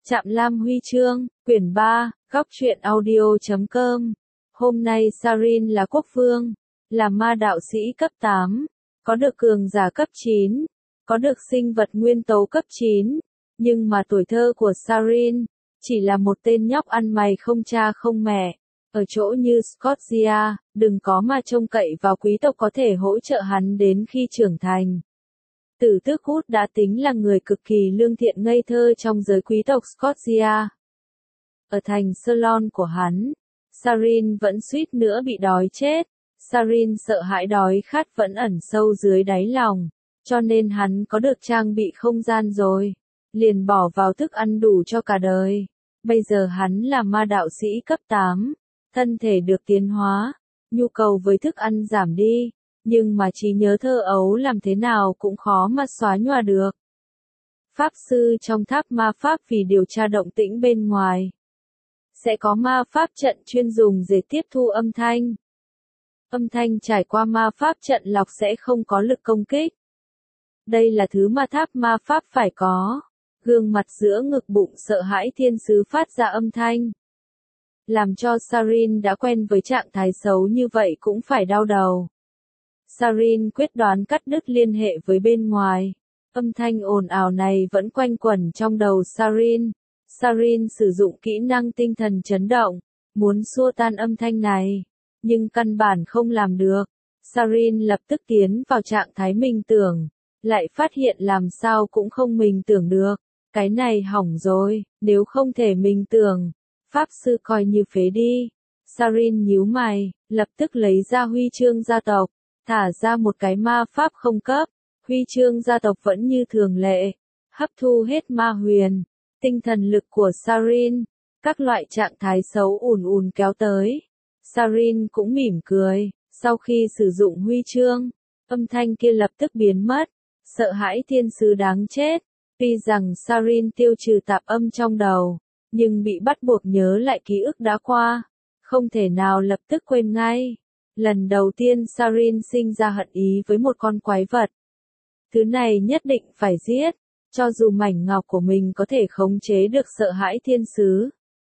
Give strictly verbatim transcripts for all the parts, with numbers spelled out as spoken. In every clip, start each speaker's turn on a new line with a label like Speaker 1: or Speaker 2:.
Speaker 1: Trạm Lam Huy chương, quyển ba, góc truyện audio chấm com. Hôm nay Sarin là quốc vương, là ma đạo sĩ cấp tám, có được cường giả cấp chín, có được sinh vật nguyên tố cấp chín, nhưng mà tuổi thơ của Sarin chỉ là một tên nhóc ăn mày không cha không mẹ, ở chỗ như Scotia, đừng có mà trông cậy vào quý tộc có thể hỗ trợ hắn đến khi trưởng thành. Tử Tước Hút đã tính là người cực kỳ lương thiện ngây thơ trong giới quý tộc Scotia. Ở thành Salon của hắn, Sarin vẫn suýt nữa bị đói chết. Sarin sợ hãi đói khát vẫn ẩn sâu dưới đáy lòng, cho nên hắn có được trang bị không gian rồi, liền bỏ vào thức ăn đủ cho cả đời. Bây giờ hắn là ma đạo sĩ cấp tám, thân thể được tiến hóa, nhu cầu với thức ăn giảm đi. Nhưng mà trí nhớ thơ ấu làm thế nào cũng khó mà xóa nhòa được. Pháp sư trong tháp ma pháp vì điều tra động tĩnh bên ngoài. Sẽ có ma pháp trận chuyên dùng để tiếp thu âm thanh. Âm thanh trải qua ma pháp trận lọc sẽ không có lực công kích. Đây là thứ mà tháp ma pháp phải có. Gương mặt giữa ngực bụng sợ hãi thiên sứ phát ra âm thanh. Làm cho Sarin đã quen với trạng thái xấu như vậy cũng phải đau đầu. Sarin quyết đoán cắt đứt liên hệ với bên ngoài. Âm thanh ồn ào này vẫn quanh quẩn trong đầu Sarin. Sarin sử dụng kỹ năng tinh thần chấn động, muốn xua tan âm thanh này, nhưng căn bản không làm được. Sarin lập tức tiến vào trạng thái minh tưởng, lại phát hiện làm sao cũng không minh tưởng được. Cái này hỏng rồi, nếu không thể minh tưởng, pháp sư coi như phế đi. Sarin nhíu mày, lập tức lấy ra huy chương gia tộc. Thả ra một cái ma pháp không cấp, huy chương gia tộc vẫn như thường lệ, hấp thu hết ma huyền, tinh thần lực của Sarin, các loại trạng thái xấu ùn ùn kéo tới. Sarin cũng mỉm cười, sau khi sử dụng huy chương, âm thanh kia lập tức biến mất, sợ hãi thiên sứ đáng chết. Tuy rằng Sarin tiêu trừ tạp âm trong đầu, nhưng bị bắt buộc nhớ lại ký ức đã qua, không thể nào lập tức quên ngay. Lần đầu tiên Sarin sinh ra hận ý với một con quái vật. Thứ này nhất định phải giết, cho dù mảnh ngọc của mình có thể khống chế được sợ hãi thiên sứ.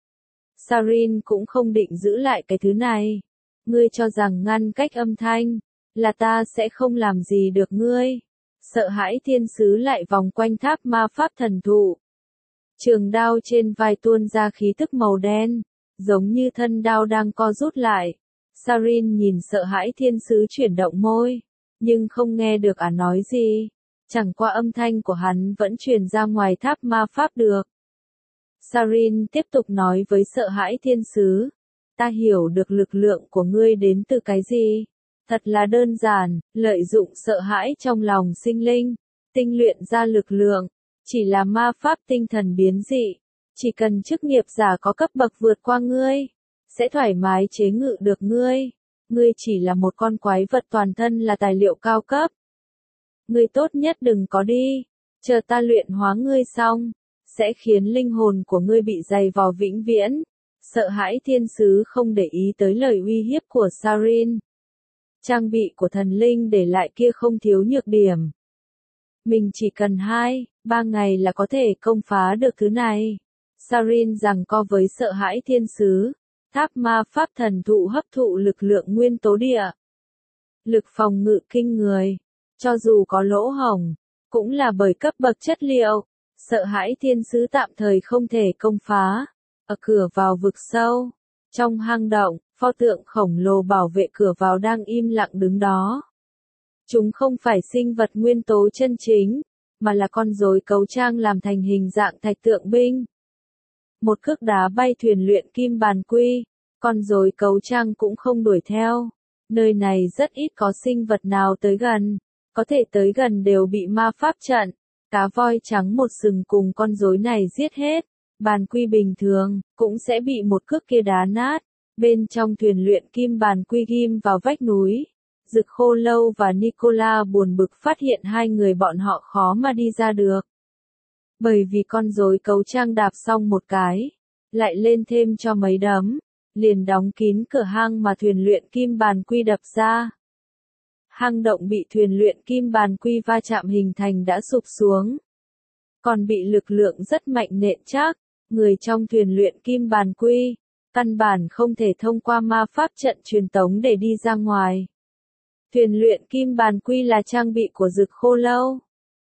Speaker 1: Sarin cũng không định giữ lại cái thứ này. Ngươi cho rằng ngăn cách âm thanh, là ta sẽ không làm gì được ngươi. Sợ hãi thiên sứ lại vòng quanh tháp ma pháp thần thụ. Trường đao trên vai tuôn ra khí tức màu đen, giống như thân đao đang co rút lại. Sarin nhìn sợ hãi thiên sứ chuyển động môi, nhưng không nghe được ả nói gì. Chẳng qua âm thanh của hắn vẫn truyền ra ngoài tháp ma pháp được. Sarin tiếp tục nói với sợ hãi thiên sứ. Ta hiểu được lực lượng của ngươi đến từ cái gì. Thật là đơn giản, lợi dụng sợ hãi trong lòng sinh linh, tinh luyện ra lực lượng, chỉ là ma pháp tinh thần biến dị. Chỉ cần chức nghiệp giả có cấp bậc vượt qua ngươi, sẽ thoải mái chế ngự được ngươi. Ngươi chỉ là một con quái vật toàn thân là tài liệu cao cấp. Ngươi tốt nhất đừng có đi, chờ ta luyện hóa ngươi xong, sẽ khiến linh hồn của ngươi bị dày vò vĩnh viễn. Sợ hãi thiên sứ không để ý tới lời uy hiếp của Sarin. Trang bị của thần linh để lại kia không thiếu nhược điểm. Mình chỉ cần hai, ba ngày là có thể công phá được thứ này. Sarin giằng co với sợ hãi thiên sứ. Tháp ma pháp thần thụ hấp thụ lực lượng nguyên tố địa. Lực phòng ngự kinh người. Cho dù có lỗ hổng, cũng là bởi cấp bậc chất liệu. Sợ hãi thiên sứ tạm thời không thể công phá. Ở cửa vào vực sâu, trong hang động, pho tượng khổng lồ bảo vệ cửa vào đang im lặng đứng đó. Chúng không phải sinh vật nguyên tố chân chính, mà là con rối cấu trang làm thành hình dạng thạch tượng binh. Một cước đá bay thuyền luyện kim bàn quy, con rối cấu trang cũng không đuổi theo. Nơi này rất ít có sinh vật nào tới gần, có thể tới gần đều bị ma pháp trận. Cá voi trắng một sừng cùng con rối này giết hết. Bàn quy bình thường, cũng sẽ bị một cước kia đá nát. Bên trong thuyền luyện kim bàn quy ghim vào vách núi. Dực Khô Lâu và Nicola buồn bực phát hiện hai người bọn họ khó mà đi ra được. Bởi vì con rối cấu trang đạp xong một cái, lại lên thêm cho mấy đấm, liền đóng kín cửa hang mà thuyền luyện kim bàn quy đập ra. Hang động bị thuyền luyện kim bàn quy va chạm hình thành đã sụp xuống. Còn bị lực lượng rất mạnh nện chắc, Người trong thuyền luyện kim bàn quy, căn bản không thể thông qua ma pháp trận truyền tống để đi ra ngoài. Thuyền luyện kim bàn quy là trang bị của Dực Khô Lâu.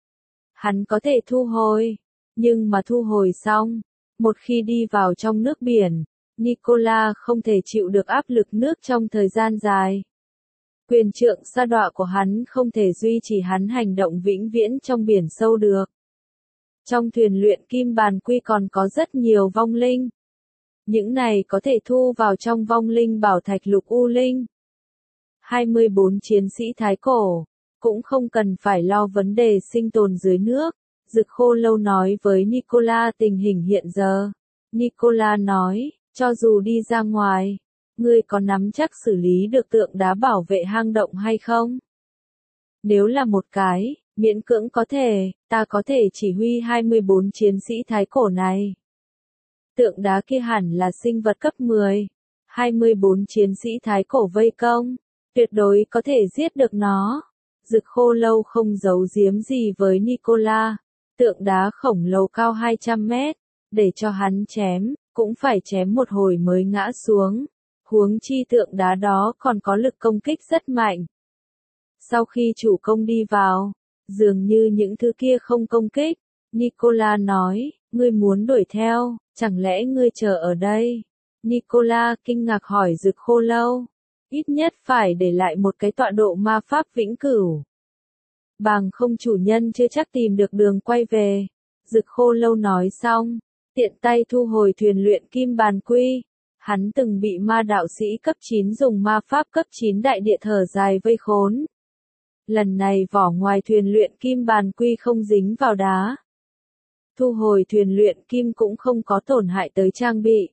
Speaker 1: Hắn có thể thu hồi, nhưng mà thu hồi xong, một khi đi vào trong nước biển, Nicola không thể chịu được áp lực nước trong thời gian dài. Quyền trượng sa đọa của hắn không thể duy trì hắn hành động vĩnh viễn trong biển sâu được. Trong thuyền luyện kim bàn quy còn có rất nhiều vong linh. Những này có thể thu vào trong vong linh bảo thạch lục u linh. hai mươi bốn chiến sĩ thái cổ, cũng không cần phải lo vấn đề sinh tồn dưới nước. Dực Khô Lâu nói với Nicola tình hình hiện giờ. Nicola nói, cho dù đi ra ngoài, ngươi có nắm chắc xử lý được tượng đá bảo vệ hang động hay không? Nếu là một cái, miễn cưỡng có thể, ta có thể chỉ huy hai mươi bốn chiến sĩ thái cổ này. Tượng đá kia hẳn là sinh vật cấp mười. hai mươi bốn chiến sĩ thái cổ vây công, tuyệt đối có thể giết được nó. Dực Khô Lâu không giấu giếm gì với Nicola. Tượng đá khổng lồ cao hai trăm mét, để cho hắn chém, cũng phải chém một hồi mới ngã xuống. Huống chi tượng đá đó còn có lực công kích rất mạnh. Sau khi chủ công đi vào, dường như những thứ kia không công kích. Nicola nói, ngươi muốn đuổi theo, chẳng lẽ ngươi chờ ở đây? Nicola kinh ngạc hỏi Dực Khô Lâu. Ít nhất phải để lại một cái tọa độ ma pháp vĩnh cửu. Bằng không chủ nhân chưa chắc tìm được đường quay về. Dực Khô Lâu nói xong, tiện tay thu hồi thuyền luyện kim bàn quy. Hắn từng bị ma đạo sĩ cấp chín dùng ma pháp cấp chín đại địa thở dài vây khốn. Lần này vỏ ngoài thuyền luyện kim bàn quy không dính vào đá. Thu hồi thuyền luyện kim cũng không có tổn hại tới trang bị.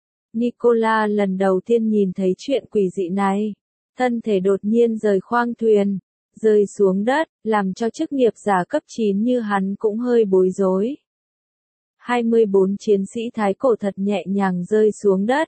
Speaker 1: Nicola lần đầu tiên nhìn thấy chuyện quỷ dị này. Thân thể đột nhiên rời khoang thuyền, rơi xuống đất, làm cho chức nghiệp giả cấp chín như hắn cũng hơi bối rối. hai mươi bốn chiến sĩ thái cổ thật nhẹ nhàng rơi xuống đất.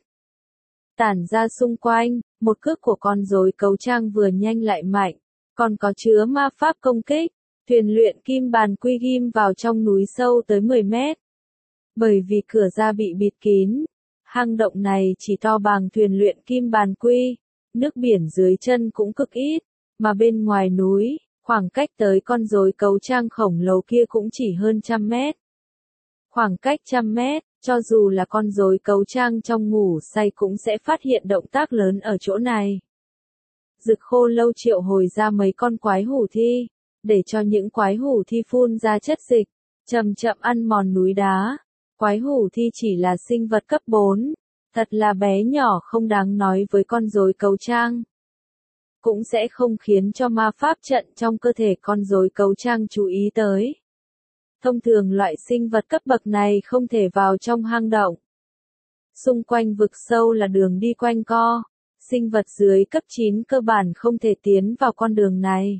Speaker 1: Tản ra xung quanh, một cước của con rối cấu trang vừa nhanh lại mạnh, còn có chứa ma pháp công kích. Thuyền luyện kim bàn quy ghim vào trong núi sâu tới mười mét. Bởi vì cửa ra bị bịt kín, hang động này chỉ to bằng thuyền luyện kim bàn quy, nước biển dưới chân cũng cực ít, mà bên ngoài núi, khoảng cách tới con rối cấu trang khổng lồ kia cũng chỉ hơn trăm mét. Khoảng cách trăm mét, cho dù là con rối cấu trang trong ngủ say cũng sẽ phát hiện động tác lớn ở chỗ này. Dực Khô Lâu triệu hồi ra mấy con quái hủ thi, để cho những quái hủ thi phun ra chất dịch, chậm chậm ăn mòn núi đá. Quái hủ thi chỉ là sinh vật cấp bốn, thật là bé nhỏ không đáng nói với con rối cấu trang. Cũng sẽ không khiến cho ma pháp trận trong cơ thể con rối cấu trang chú ý tới. Thông thường loại sinh vật cấp bậc này không thể vào trong hang động. Xung quanh vực sâu là đường đi quanh co, sinh vật dưới cấp chín cơ bản không thể tiến vào con đường này.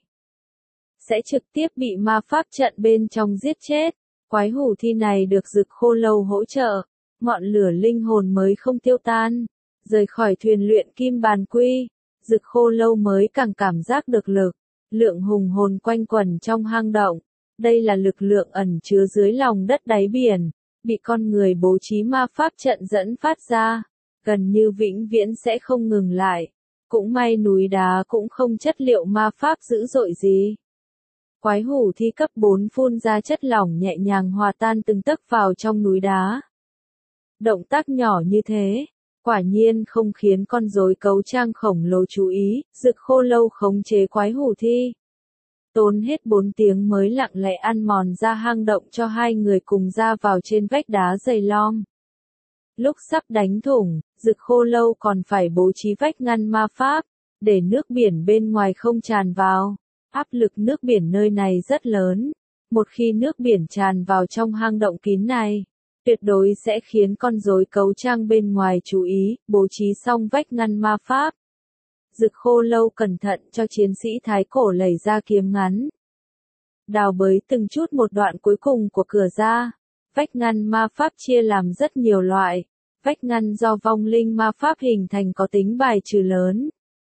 Speaker 1: Sẽ trực tiếp bị ma pháp trận bên trong giết chết. Quái hủ thi này được Dực Khô Lâu hỗ trợ, ngọn lửa linh hồn mới không tiêu tan. Rời khỏi thuyền luyện kim bàn quy, Dực Khô Lâu mới càng cảm giác được lực, lượng hùng hồn quanh quẩn trong hang động. Đây là lực lượng ẩn chứa dưới lòng đất đáy biển, bị con người bố trí ma pháp trận dẫn phát ra, gần như vĩnh viễn sẽ không ngừng lại. Cũng may núi đá cũng không chất liệu ma pháp dữ dội gì. Quái hủ thi cấp bốn phun ra chất lỏng nhẹ nhàng hòa tan từng tấc vào trong núi đá. Động tác nhỏ như thế, quả nhiên không khiến con rối cấu trang khổng lồ chú ý. Dực Khô Lâu khống chế quái hủ thi. Tốn hết bốn tiếng mới lặng lẽ ăn mòn ra hang động cho hai người cùng ra vào trên vách đá dày lom. Lúc sắp đánh thủng, Dực Khô Lâu còn phải bố trí vách ngăn ma pháp, để nước biển bên ngoài không tràn vào. Áp lực nước biển nơi này rất lớn. Một khi nước biển tràn vào trong hang động kín này, tuyệt đối sẽ khiến con rối cấu trang bên ngoài chú ý. Bố trí xong vách ngăn ma pháp, Dực Khô Lâu cẩn thận cho chiến sĩ thái cổ lấy ra kiếm ngắn. Đào bới từng chút một đoạn cuối cùng của cửa ra. Vách ngăn ma pháp chia làm rất nhiều loại. Vách ngăn do vong linh ma pháp hình thành có tính bài trừ lớn,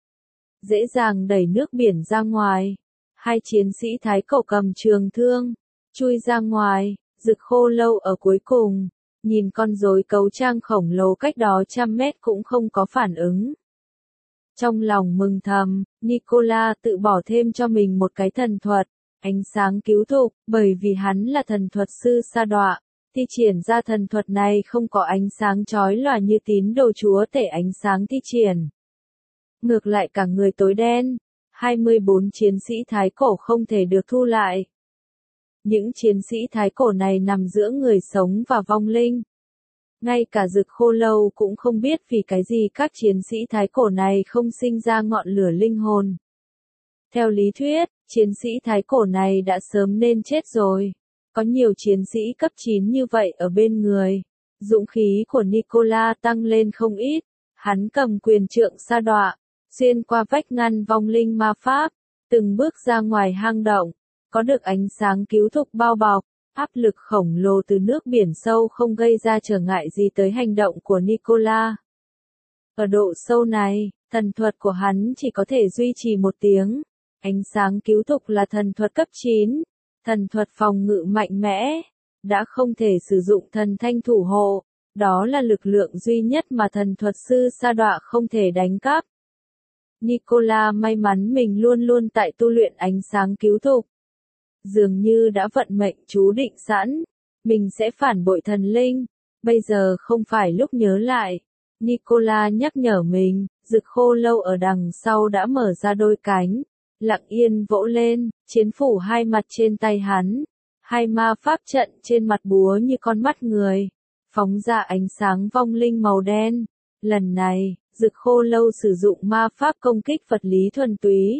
Speaker 1: dễ dàng đẩy nước biển ra ngoài. Hai chiến sĩ thái cổ cầm trường thương, chui ra ngoài. Dực Khô Lâu ở cuối cùng, nhìn con rối cấu trang khổng lồ cách đó trăm mét cũng không có phản ứng. Trong lòng mừng thầm, Nicola tự bỏ thêm cho mình một cái thần thuật, ánh sáng cứu thục, bởi vì hắn là thần thuật sư sa đọa, thi triển ra thần thuật này không có ánh sáng chói lòa như tín đồ chúa tể ánh sáng thi triển. Ngược lại cả người tối đen, hai mươi bốn chiến sĩ thái cổ không thể được thu lại. Những chiến sĩ thái cổ này nằm giữa người sống và vong linh. Ngay cả Dực Khô Lâu cũng không biết vì cái gì các chiến sĩ thái cổ này không sinh ra ngọn lửa linh hồn. Theo lý thuyết, chiến sĩ thái cổ này đã sớm nên chết rồi. Có nhiều chiến sĩ cấp chín như vậy ở bên người. Dũng khí của Nicola tăng lên không ít. Hắn cầm quyền trượng sa đọa, xuyên qua vách ngăn vong linh ma pháp, từng bước ra ngoài hang động. Có được ánh sáng cứu thục bao bọc, áp lực khổng lồ từ nước biển sâu không gây ra trở ngại gì tới hành động của Nicola. Ở độ sâu này, thần thuật của hắn chỉ có thể duy trì một tiếng. Ánh sáng cứu thục là thần thuật cấp chín, thần thuật phòng ngự mạnh mẽ, đã không thể sử dụng thần thanh thủ hộ, đó là lực lượng duy nhất mà thần thuật sư sa đọa không thể đánh cắp. Nicola may mắn mình luôn luôn tại tu luyện ánh sáng cứu thục. Dường như đã vận mệnh chú định sẵn, mình sẽ phản bội thần linh, bây giờ không phải lúc nhớ lại. Nicola nhắc nhở mình, Dực Khô Lâu ở đằng sau đã mở ra đôi cánh, lặng yên vỗ lên, chiến phủ hai mặt trên tay hắn, hai ma pháp trận trên mặt búa như con mắt người, phóng ra ánh sáng vong linh màu đen. Lần này, Dực Khô Lâu sử dụng ma pháp công kích vật lý thuần túy.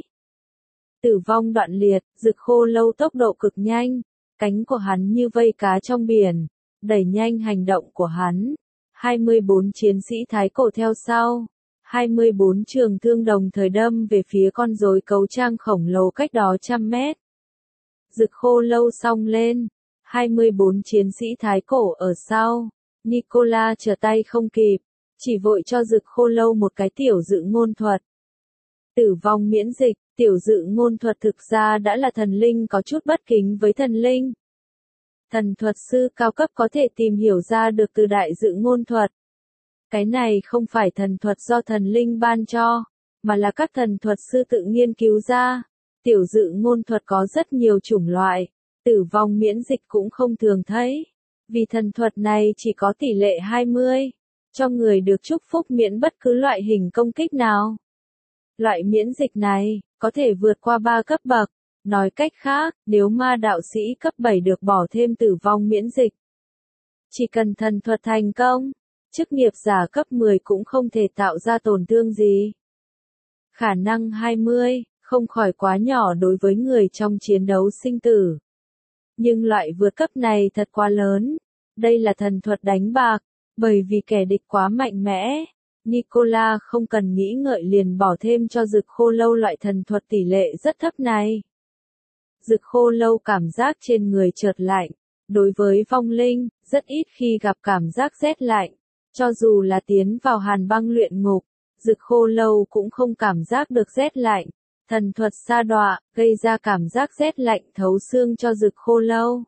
Speaker 1: Tử vong đoạn liệt, Dực Khô Lâu tốc độ cực nhanh, cánh của hắn như vây cá trong biển, đẩy nhanh hành động của hắn. hai mươi bốn chiến sĩ thái cổ theo sau, hai mươi bốn trường thương đồng thời đâm về phía con rối cấu trang khổng lồ cách đó trăm mét. Dực Khô Lâu xông lên, hai mươi bốn chiến sĩ thái cổ ở sau, Nicola trở tay không kịp, chỉ vội cho Dực Khô Lâu một cái tiểu dự ngôn thuật. Tử vong miễn dịch, tiểu dự ngôn thuật thực ra đã là thần linh có chút bất kính với thần linh. Thần thuật sư cao cấp có thể tìm hiểu ra được từ đại dự ngôn thuật. Cái này không phải thần thuật do thần linh ban cho, mà là các thần thuật sư tự nghiên cứu ra. Tiểu dự ngôn thuật có rất nhiều chủng loại, tử vong miễn dịch cũng không thường thấy. Vì thần thuật này chỉ có tỷ lệ hai mươi, cho người được chúc phúc miễn bất cứ loại hình công kích nào. Loại miễn dịch này, có thể vượt qua ba cấp bậc. Nói cách khác, nếu ma đạo sĩ cấp bảy được bỏ thêm tử vong miễn dịch. Chỉ cần thần thuật thành công, chức nghiệp giả cấp mười cũng không thể tạo ra tổn thương gì. Khả năng hai mươi, không khỏi quá nhỏ đối với người trong chiến đấu sinh tử. Nhưng loại vượt cấp này thật quá lớn. Đây là thần thuật đánh bạc, bởi vì kẻ địch quá mạnh mẽ. Nicola không cần nghĩ ngợi liền bỏ thêm cho Dực Khô Lâu loại thần thuật tỷ lệ rất thấp này. Dực Khô Lâu cảm giác trên người chợt lạnh. Đối với vong linh, rất ít khi gặp cảm giác rét lạnh. Cho dù là tiến vào hàn băng luyện ngục, Dực Khô Lâu cũng không cảm giác được rét lạnh. Thần thuật sa đọa, gây ra cảm giác rét lạnh thấu xương cho Dực Khô Lâu.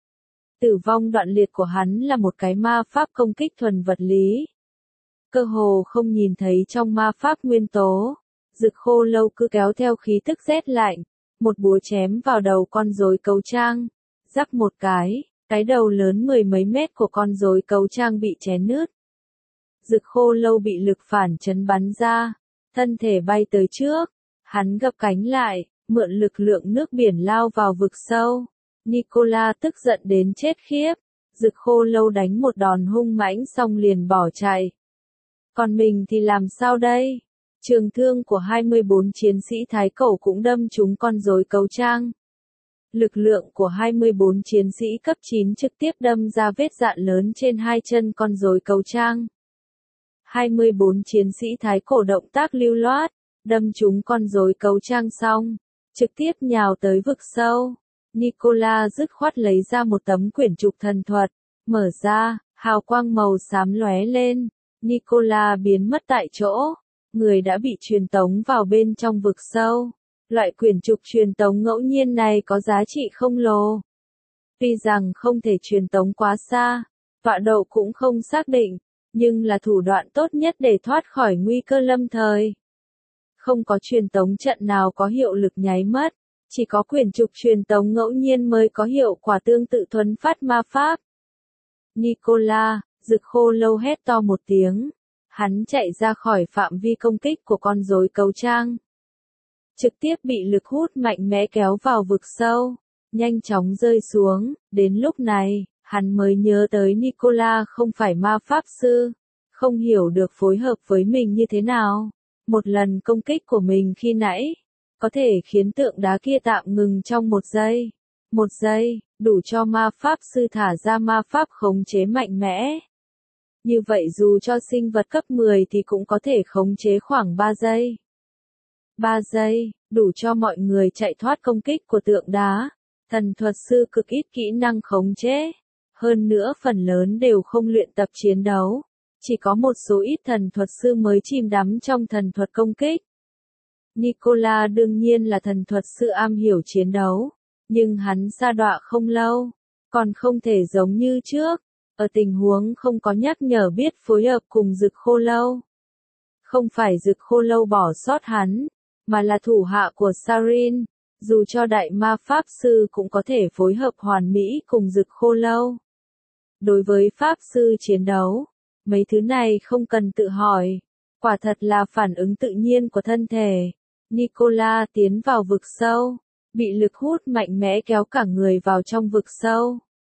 Speaker 1: Tử vong đoạn liệt của hắn là một cái ma pháp công kích thuần vật lý. Cơ hồ không nhìn thấy trong ma pháp nguyên tố. Dực Khô Lâu cứ kéo theo khí tức rét lạnh. Một búa chém vào đầu con rối cấu trang. Rắc một cái, cái đầu lớn mười mấy mét của con rối cấu trang bị chén nứt. Dực Khô Lâu bị lực phản chấn bắn ra. Thân thể bay tới trước. Hắn gập cánh lại, mượn lực lượng nước biển lao vào vực sâu. Nicola tức giận đến chết khiếp. Dực Khô Lâu đánh một đòn hung mãnh xong liền bỏ chạy. Còn mình thì làm sao đây? Trường thương của hai mươi bốn chiến sĩ thái cổ cũng đâm trúng con rối cấu trang. Lực lượng của hai mươi bốn chiến sĩ cấp chín trực tiếp đâm ra vết dạn lớn trên hai chân con rối cấu trang. hai mươi bốn chiến sĩ thái cổ động tác lưu loát, đâm trúng con rối cấu trang xong, trực tiếp nhào tới vực sâu. Nicola dứt khoát lấy ra một tấm quyển trục thần thuật, mở ra, hào quang màu xám lóe lên. Nicola biến mất tại chỗ, người đã bị truyền tống vào bên trong vực sâu. Loại quyển trục truyền tống ngẫu nhiên này có giá trị khổng lồ. Tuy rằng không thể truyền tống quá xa, Tọa độ cũng không xác định, nhưng là thủ đoạn tốt nhất để thoát khỏi nguy cơ lâm thời. Không có truyền tống trận nào có hiệu lực nháy mắt, chỉ có quyển trục truyền tống ngẫu nhiên mới có hiệu quả tương tự thuấn phát ma pháp. Nicola, Dực Khô Lâu hét to một tiếng, hắn chạy ra khỏi phạm vi công kích của con rối cấu trang. Trực tiếp bị lực hút mạnh mẽ kéo vào vực sâu, nhanh chóng rơi xuống, đến lúc này, hắn mới nhớ tới Nicola không phải ma pháp sư, không hiểu được phối hợp với mình như thế nào. Một lần công kích của mình khi nãy, có thể khiến tượng đá kia tạm ngừng trong một giây. Một giây, đủ cho ma pháp sư thả ra ma pháp khống chế mạnh mẽ. Như vậy dù cho sinh vật cấp mười thì cũng có thể khống chế khoảng ba giây. ba giây, đủ cho mọi người chạy thoát công kích của tượng đá. Thần thuật sư cực ít kỹ năng khống chế. Hơn nữa phần lớn đều không luyện tập chiến đấu. Chỉ có một số ít thần thuật sư mới chìm đắm trong thần thuật công kích. Nicola đương nhiên là thần thuật sư am hiểu chiến đấu. Nhưng hắn sa đọa không lâu. Còn không thể giống như trước. Ở tình huống không có nhắc nhở biết phối hợp cùng Dực Khô Lâu. Không phải Dực Khô Lâu bỏ sót hắn, mà là thủ hạ của Sarin. Dù cho đại ma pháp sư cũng có thể phối hợp hoàn mỹ cùng Dực Khô Lâu. Đối với pháp sư chiến đấu, mấy thứ này không cần tự hỏi. Quả thật là phản ứng tự nhiên của thân thể. Nicola tiến vào vực sâu, bị lực hút mạnh mẽ kéo cả người vào trong vực sâu.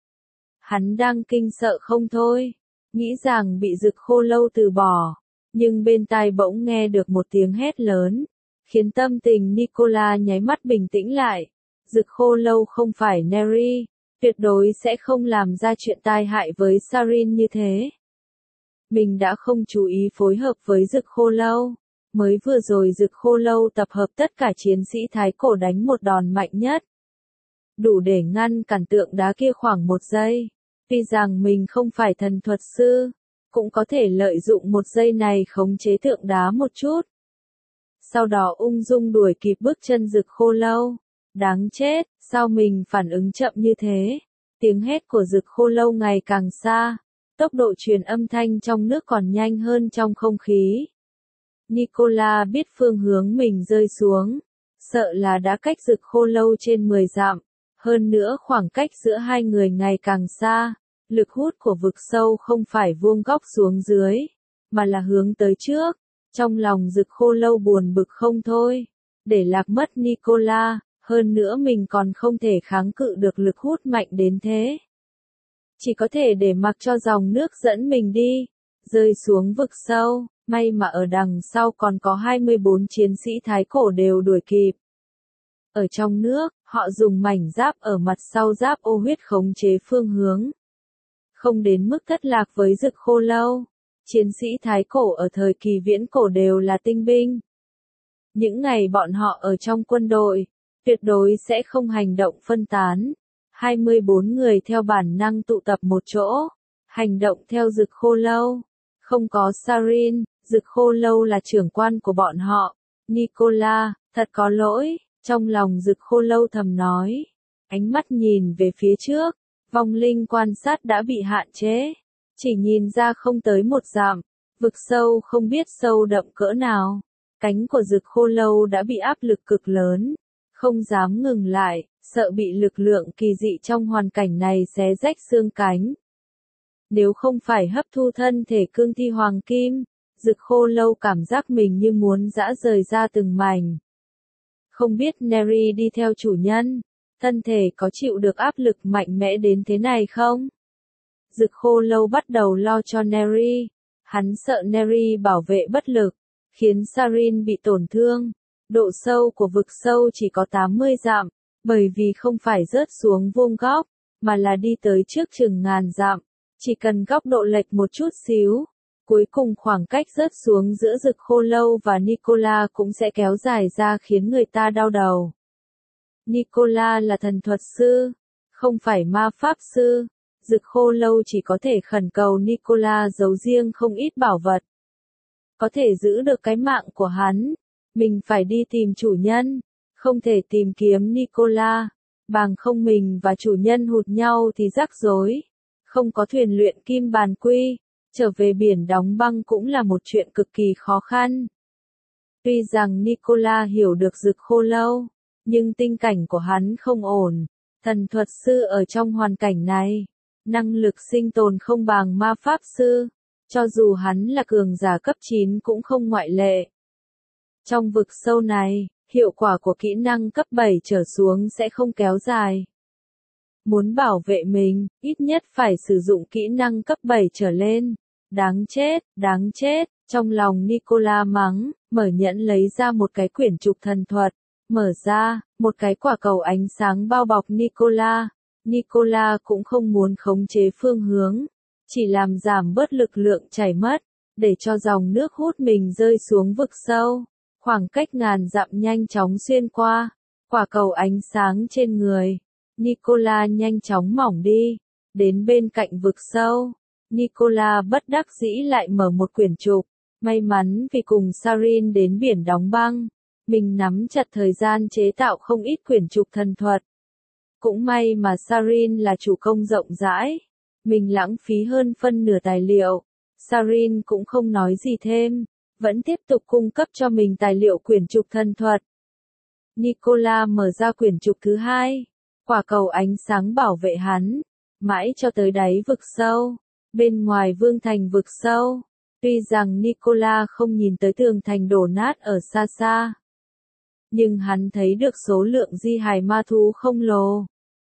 Speaker 1: Hắn đang kinh sợ không thôi, nghĩ rằng bị Dực Khô Lâu từ bỏ, nhưng bên tai bỗng nghe được một tiếng hét lớn, khiến tâm tình Nicola nháy mắt bình tĩnh lại. Dực Khô Lâu không phải Neri, tuyệt đối sẽ không làm ra chuyện tai hại với Sarin như thế. Mình đã không chú ý phối hợp với Dực Khô Lâu, mới vừa rồi Dực Khô Lâu tập hợp tất cả chiến sĩ Thái Cổ đánh một đòn mạnh nhất. Đủ để ngăn cản tượng đá kia khoảng một giây. Tuy rằng mình không phải thần thuật sư, cũng có thể lợi dụng một giây này khống chế tượng đá một chút. Sau đó ung dung đuổi kịp bước chân Dực Khô Lâu. Đáng chết, sao mình phản ứng chậm như thế? Tiếng hét của Dực Khô Lâu ngày càng xa, tốc độ truyền âm thanh trong nước còn nhanh hơn trong không khí. Nicola biết phương hướng mình rơi xuống, sợ là đã cách Dực Khô Lâu trên mười dặm. Hơn nữa khoảng cách giữa hai người ngày càng xa, lực hút của vực sâu không phải vuông góc xuống dưới, mà là hướng tới trước. Trong lòng Dực Khô Lâu buồn bực không thôi, để lạc mất Nicola, hơn nữa mình còn không thể kháng cự được lực hút mạnh đến thế. Chỉ có thể để mặc cho dòng nước dẫn mình đi, rơi xuống vực sâu, may mà ở đằng sau còn có hai mươi bốn chiến sĩ Thái Cổ đều đuổi kịp. Ở trong nước, họ dùng mảnh giáp ở mặt sau giáp ô huyết khống chế phương hướng. Không đến mức thất lạc với Dực Khô Lâu. Chiến sĩ Thái Cổ ở thời kỳ viễn cổ đều là tinh binh. Những ngày bọn họ ở trong quân đội, tuyệt đối sẽ không hành động phân tán. hai mươi bốn người theo bản năng tụ tập một chỗ, hành động theo Dực Khô Lâu. Không có Sarin, Dực Khô Lâu là trưởng quan của bọn họ. Nicola, thật có lỗi. Trong lòng Dực Khô Lâu thầm nói, ánh mắt nhìn về phía trước, vong linh quan sát đã bị hạn chế, chỉ nhìn ra không tới một dặm, vực sâu không biết sâu đậm cỡ nào, cánh của Dực Khô Lâu đã bị áp lực cực lớn, không dám ngừng lại, sợ bị lực lượng kỳ dị trong hoàn cảnh này xé rách xương cánh. Nếu không phải hấp thu thân thể cương thi hoàng kim, Dực Khô Lâu cảm giác mình như muốn giã rời ra từng mảnh. Không biết Neri đi theo chủ nhân, thân thể có chịu được áp lực mạnh mẽ đến thế này không? Dực Khô Lâu bắt đầu lo cho Neri, hắn sợ Neri bảo vệ bất lực, khiến Sarin bị tổn thương. Độ sâu của vực sâu chỉ có tám mươi dặm, bởi vì không phải rớt xuống vuông góc, mà là đi tới trước chừng ngàn dặm, chỉ cần góc độ lệch một chút xíu. Cuối cùng khoảng cách rớt xuống giữa Dực Khô Lâu và Nicola cũng sẽ kéo dài ra khiến người ta đau đầu. Nicola là thần thuật sư, không phải ma pháp sư. Dực Khô Lâu chỉ có thể khẩn cầu Nicola giấu riêng không ít bảo vật. Có thể giữ được cái mạng của hắn, mình phải đi tìm chủ nhân, không thể tìm kiếm Nicola. Bằng không mình và chủ nhân hụt nhau thì rắc rối. Không có thuyền luyện kim bàn quy, trở về biển đóng băng cũng là một chuyện cực kỳ khó khăn. Tuy rằng Nicola hiểu được Dực Khô Lâu, nhưng tinh cảnh của hắn không ổn. Thần thuật sư ở trong hoàn cảnh này, năng lực sinh tồn không bằng ma pháp sư, cho dù hắn là cường giả cấp chín cũng không ngoại lệ. Trong vực sâu này, hiệu quả của kỹ năng cấp bảy trở xuống sẽ không kéo dài. Muốn bảo vệ mình, ít nhất phải sử dụng kỹ năng cấp bảy trở lên. Đáng chết, đáng chết, trong lòng Nicola mắng, mở nhẫn lấy ra một cái quyển trục thần thuật. Mở ra, một cái quả cầu ánh sáng bao bọc Nicola. Nicola cũng không muốn khống chế phương hướng, chỉ làm giảm bớt lực lượng chảy mất, để cho dòng nước hút mình rơi xuống vực sâu. Khoảng cách ngàn dặm nhanh chóng xuyên qua, quả cầu ánh sáng trên người. Nicola nhanh chóng mỏng đi, đến bên cạnh vực sâu. Nicola bất đắc dĩ lại mở một quyển trục, may mắn vì cùng Sarin đến biển đóng băng. Mình nắm chặt thời gian chế tạo không ít quyển trục thần thuật. Cũng may mà Sarin là chủ công rộng rãi. Mình lãng phí hơn phân nửa tài liệu. Sarin cũng không nói gì thêm, vẫn tiếp tục cung cấp cho mình tài liệu quyển trục thần thuật. Nicola mở ra quyển trục thứ hai. Quả cầu ánh sáng bảo vệ hắn, mãi cho tới đáy vực sâu. Bên ngoài vương thành vực sâu, tuy rằng Nicola không nhìn tới tường thành đổ nát ở xa xa, nhưng hắn thấy được số lượng di hài ma thú khổng lồ.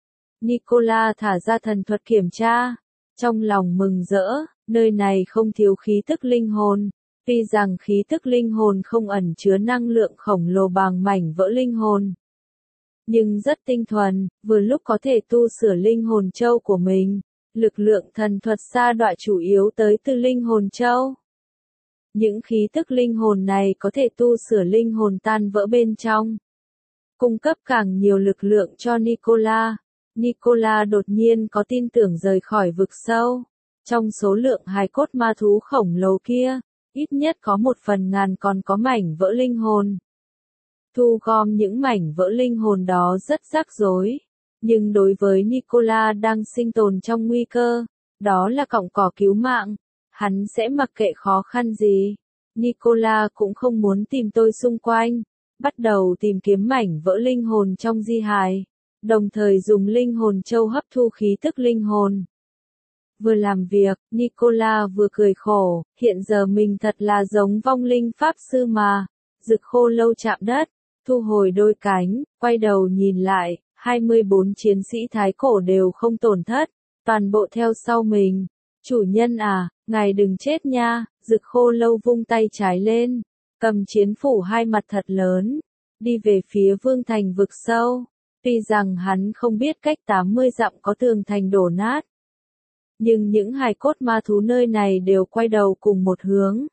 Speaker 1: Nicola thả ra thần thuật kiểm tra, trong lòng mừng rỡ, nơi này không thiếu khí tức linh hồn. Tuy rằng khí tức linh hồn không ẩn chứa năng lượng khổng lồ bằng mảnh vỡ linh hồn, nhưng rất tinh thuần, vừa lúc có thể tu sửa linh hồn châu của mình. Lực lượng thần thuật sa đọa chủ yếu tới từ linh hồn châu. Những khí tức linh hồn này có thể tu sửa linh hồn tan vỡ bên trong, cung cấp càng nhiều lực lượng cho Nicola. Nicola đột nhiên có tin tưởng rời khỏi vực sâu. Trong số lượng hài cốt ma thú khổng lồ kia, ít nhất có một phần ngàn còn có mảnh vỡ linh hồn. Thu gom những mảnh vỡ linh hồn đó rất rắc rối. Nhưng đối với Nicola đang sinh tồn trong nguy cơ, đó là cọng cỏ cứu mạng, hắn sẽ mặc kệ khó khăn gì. Nicola cũng không muốn tìm tôi xung quanh, bắt đầu tìm kiếm mảnh vỡ linh hồn trong di hài, đồng thời dùng linh hồn châu hấp thu khí tức linh hồn. Vừa làm việc, Nicola vừa cười khổ, hiện giờ mình thật là giống vong linh pháp sư mà. Dực Khô Lâu chạm đất, thu hồi đôi cánh, quay đầu nhìn lại. hai mươi bốn chiến sĩ thái cổ đều không tổn thất, toàn bộ theo sau mình. Chủ nhân à, ngài đừng chết nha. Dực Khô Lâu vung tay trái lên, cầm chiến phủ hai mặt thật lớn, đi về phía vương thành vực sâu. Tuy rằng hắn không biết cách tám mươi dặm có tường thành đổ nát, nhưng những hài cốt ma thú nơi này đều quay đầu cùng một hướng.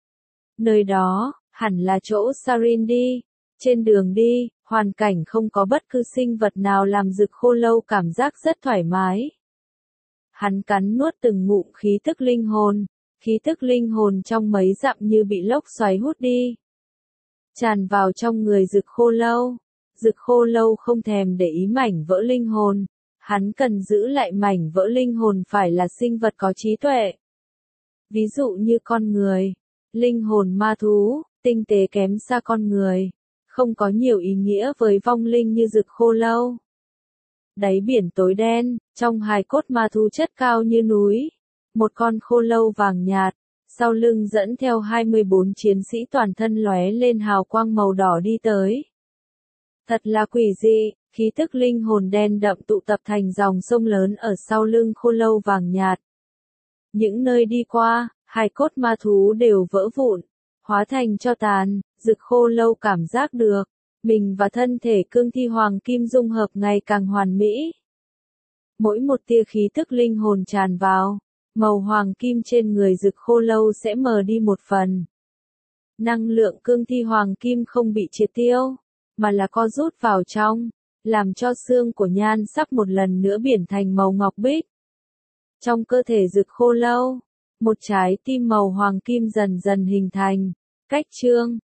Speaker 1: Nơi đó, hẳn là chỗ Sarin đi. Trên đường đi, hoàn cảnh không có bất cứ sinh vật nào làm Dực Khô Lâu cảm giác rất thoải mái. Hắn cắn nuốt từng ngụm khí tức linh hồn, khí tức linh hồn trong mấy dặm như bị lốc xoáy hút đi, tràn vào trong người Dực Khô Lâu. Dực Khô Lâu không thèm để ý mảnh vỡ linh hồn, hắn cần giữ lại mảnh vỡ linh hồn phải là sinh vật có trí tuệ. Ví dụ như con người, linh hồn ma thú, tinh tế kém xa con người, không có nhiều ý nghĩa với vong linh như Dực Khô Lâu. Đáy biển tối đen, trong hài cốt ma thú chất cao như núi, một con khô lâu vàng nhạt, sau lưng dẫn theo hai mươi bốn chiến sĩ toàn thân lóe lên hào quang màu đỏ đi tới. Thật là quỷ dị, khí tức linh hồn đen đậm tụ tập thành dòng sông lớn ở sau lưng khô lâu vàng nhạt. Những nơi đi qua, hài cốt ma thú đều vỡ vụn, hóa thành tro tàn. Dực Khô Lâu cảm giác được, mình và thân thể cương thi hoàng kim dung hợp ngày càng hoàn mỹ. Mỗi một tia khí tức linh hồn tràn vào, màu hoàng kim trên người Dực Khô Lâu sẽ mờ đi một phần. Năng lượng cương thi hoàng kim không bị triệt tiêu, mà là co rút vào trong, làm cho xương của nhan sắc một lần nữa biển thành màu ngọc bích. Trong cơ thể Dực Khô Lâu, một trái tim màu hoàng kim dần dần hình thành. Cách chương